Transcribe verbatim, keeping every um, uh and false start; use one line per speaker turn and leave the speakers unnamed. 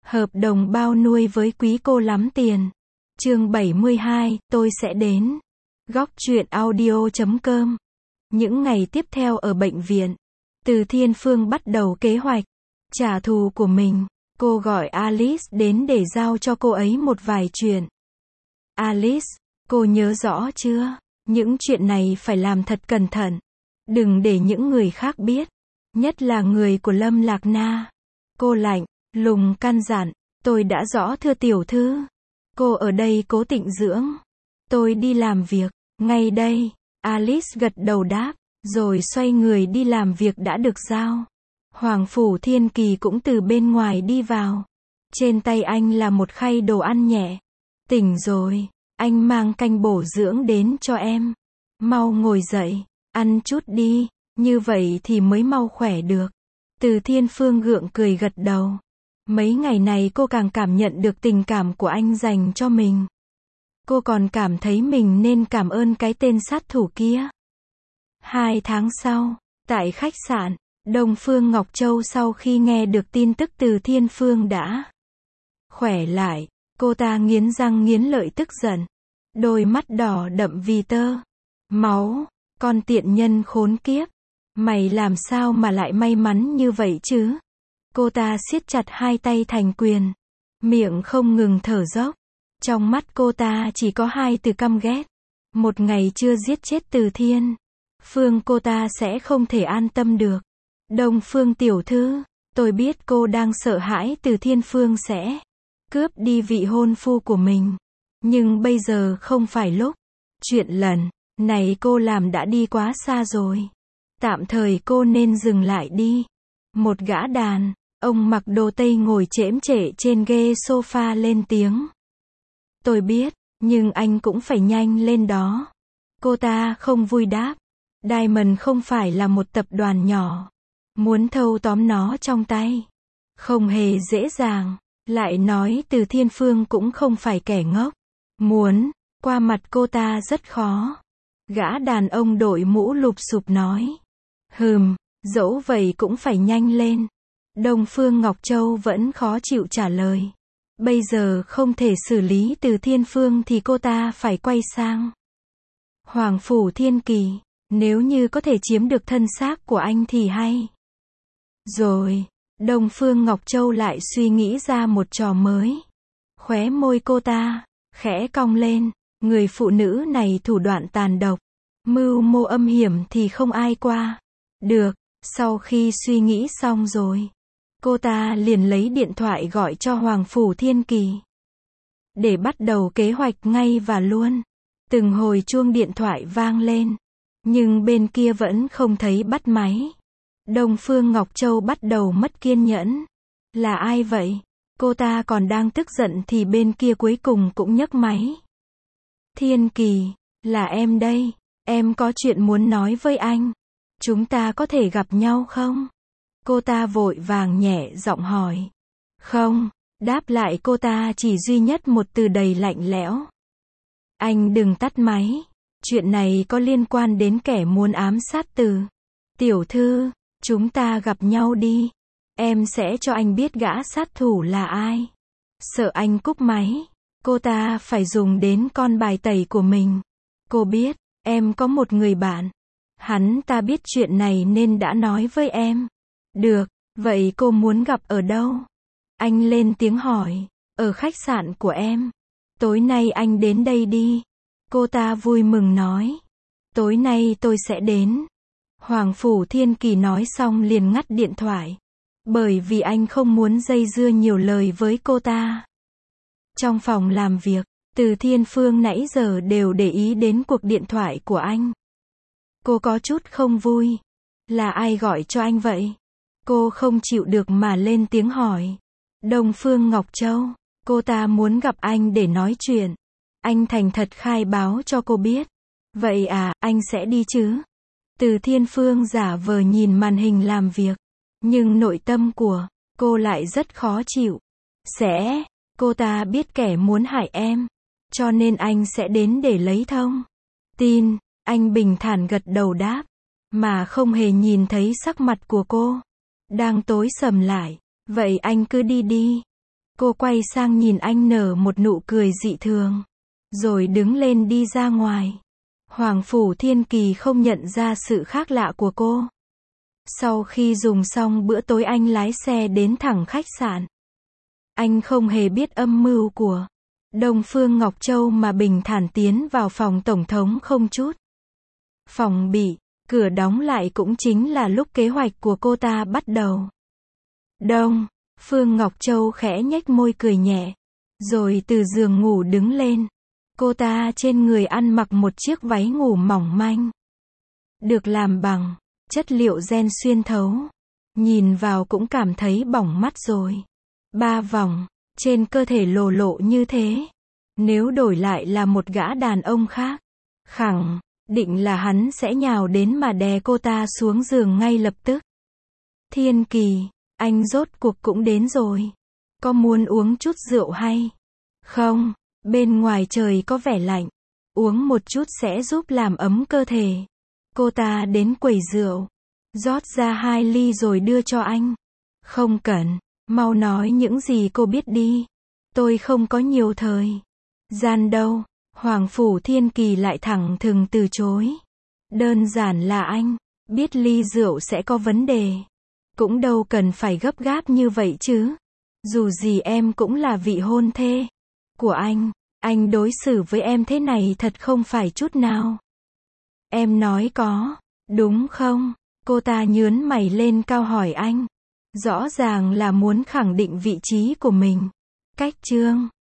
Hợp đồng bao nuôi với quý cô lắm tiền. Chương bảy mươi hai, tôi sẽ đến. Góc truyện audio chấm com. Những ngày tiếp theo ở bệnh viện, Từ Thiên Phương bắt đầu kế hoạch trả thù của mình. Cô gọi Alice đến để giao cho cô ấy một vài chuyện. Alice, cô nhớ rõ chưa? Những chuyện này phải làm thật cẩn thận. Đừng để những người khác biết. Nhất là người của Lâm Lạc Na. Cô lạnh lùng căn dặn. Tôi đã rõ thưa tiểu thư. Cô ở đây cố tịnh dưỡng. Tôi đi làm việc. Ngay đây. Alice gật đầu đáp. Rồi xoay người đi làm việc đã được giao. Hoàng Phủ Thiên Kỳ cũng từ bên ngoài đi vào. Trên tay anh là một khay đồ ăn nhẹ. Tỉnh rồi. Anh mang canh bổ dưỡng đến cho em. Mau ngồi dậy. Ăn chút đi. Như vậy thì mới mau khỏe được. Từ Thiên Phương gượng cười gật đầu. Mấy ngày này cô càng cảm nhận được tình cảm của anh dành cho mình. Cô còn cảm thấy mình nên cảm ơn cái tên sát thủ kia. Hai tháng sau, tại khách sạn, Đông Phương Ngọc Châu sau khi nghe được tin tức Từ Thiên Phương đã khỏe lại, cô ta nghiến răng nghiến lợi tức giận. Đôi mắt đỏ đậm vì tơ máu. Con tiện nhân khốn kiếp. Mày làm sao mà lại may mắn như vậy chứ? Cô ta siết chặt hai tay thành quyền. Miệng không ngừng thở dốc. Trong mắt cô ta chỉ có hai từ căm ghét. Một ngày chưa giết chết Từ Thiên Phương cô ta sẽ không thể an tâm được. Đông Phương tiểu thư, tôi biết cô đang sợ hãi Từ Thiên Phương sẽ cướp đi vị hôn phu của mình. Nhưng bây giờ không phải lúc. Chuyện lần này cô làm đã đi quá xa rồi. Tạm thời cô nên dừng lại đi. Một gã đàn ông mặc đồ tây ngồi chễm chệ trên ghế sofa lên tiếng. Tôi biết, nhưng anh cũng phải nhanh lên đó. Cô ta không vui đáp. Diamond không phải là một tập đoàn nhỏ. Muốn thâu tóm nó trong tay không hề dễ dàng. Lại nói Từ Thiên Phương cũng không phải kẻ ngốc. Muốn qua mặt cô ta rất khó. Gã đàn ông đội mũ lụp xụp nói. Hừm, dẫu vậy cũng phải nhanh lên. Đông Phương Ngọc Châu vẫn khó chịu trả lời. Bây giờ không thể xử lý Từ Thiên Phương thì cô ta phải quay sang Hoàng Phủ Thiên Kỳ. Nếu như có thể chiếm được thân xác của anh thì hay. Rồi, Đông Phương Ngọc Châu lại suy nghĩ ra một trò mới. Khóe môi cô ta khẽ cong lên. Người phụ nữ này thủ đoạn tàn độc, mưu mô âm hiểm thì không ai qua được. Sau khi suy nghĩ xong rồi, cô ta liền lấy điện thoại gọi cho Hoàng Phủ Thiên Kỳ để bắt đầu kế hoạch ngay và luôn. Từng hồi chuông điện thoại vang lên, nhưng bên kia vẫn không thấy bắt máy. Đông Phương Ngọc Châu bắt đầu mất kiên nhẫn. Là ai vậy? Cô ta còn đang tức giận thì bên kia cuối cùng cũng nhấc máy. Thiên Kỳ, là em đây. Em có chuyện muốn nói với anh. Chúng ta có thể gặp nhau không? Cô ta vội vàng nhẹ giọng hỏi. Không, đáp lại cô ta chỉ duy nhất một từ đầy lạnh lẽo. Anh đừng tắt máy. Chuyện này có liên quan đến kẻ muốn ám sát Từ tiểu thư. Chúng ta gặp nhau đi. Em sẽ cho anh biết gã sát thủ là ai. Sợ anh cúp máy, cô ta phải dùng đến con bài tẩy của mình. Cô biết, em có một người bạn. Hắn ta biết chuyện này nên đã nói với em. Được, vậy cô muốn gặp ở đâu? Anh lên tiếng hỏi. Ở khách sạn của em. Tối nay anh đến đây đi. Cô ta vui mừng nói. Tối nay tôi sẽ đến. Hoàng Phủ Thiên Kỳ nói xong liền ngắt điện thoại. Bởi vì anh không muốn dây dưa nhiều lời với cô ta. Trong phòng làm việc, Từ Thiên Phương nãy giờ đều để ý đến cuộc điện thoại của anh. Cô có chút không vui. Là ai gọi cho anh vậy? Cô không chịu được mà lên tiếng hỏi. Đông Phương Ngọc Châu. Cô ta muốn gặp anh để nói chuyện. Anh thành thật khai báo cho cô biết. Vậy à, anh sẽ đi chứ? Từ Thiên Phương giả vờ nhìn màn hình làm việc. Nhưng nội tâm của cô lại rất khó chịu. Sẽ, cô ta biết kẻ muốn hại em. Cho nên anh sẽ đến để lấy thông tin. Anh bình thản gật đầu đáp. Mà không hề nhìn thấy sắc mặt của cô đang tối sầm lại. Vậy anh cứ đi đi. Cô quay sang nhìn anh nở một nụ cười dị thường. Rồi đứng lên đi ra ngoài. Hoàng Phủ Thiên Kỳ không nhận ra sự khác lạ của cô. Sau khi dùng xong bữa tối anh lái xe đến thẳng khách sạn. Anh không hề biết âm mưu của Đông Phương Ngọc Châu mà bình thản tiến vào phòng tổng thống không chút phòng bị. Cửa đóng lại cũng chính là lúc kế hoạch của cô ta bắt đầu. Đông Phương Ngọc Châu khẽ nhếch môi cười nhẹ. Rồi từ giường ngủ đứng lên. Cô ta trên người ăn mặc một chiếc váy ngủ mỏng manh. Được làm bằng chất liệu ren xuyên thấu. Nhìn vào cũng cảm thấy bỏng mắt rồi. Ba vòng trên cơ thể lồ lộ như thế. Nếu đổi lại là một gã đàn ông khác, khẳng định là hắn sẽ nhào đến mà đè cô ta xuống giường ngay lập tức. Thiên Kỳ, anh rốt cuộc cũng đến rồi. Có muốn uống chút rượu hay không? Bên ngoài trời có vẻ lạnh. Uống một chút sẽ giúp làm ấm cơ thể. Cô ta đến quầy rượu. Rót ra hai ly rồi đưa cho anh. Không cần, mau nói những gì cô biết đi. Tôi không có nhiều thời gian đâu. Hoàng Phủ Thiên Kỳ lại thẳng thừng từ chối. Đơn giản là anh biết ly rượu sẽ có vấn đề. Cũng đâu cần phải gấp gáp như vậy chứ. Dù gì em cũng là vị hôn thê của anh. Anh đối xử với em thế này thật không phải chút nào. Em nói có, đúng không? Cô ta nhướn mày lên cao hỏi anh. Rõ ràng là muốn khẳng định vị trí của mình. Cách chương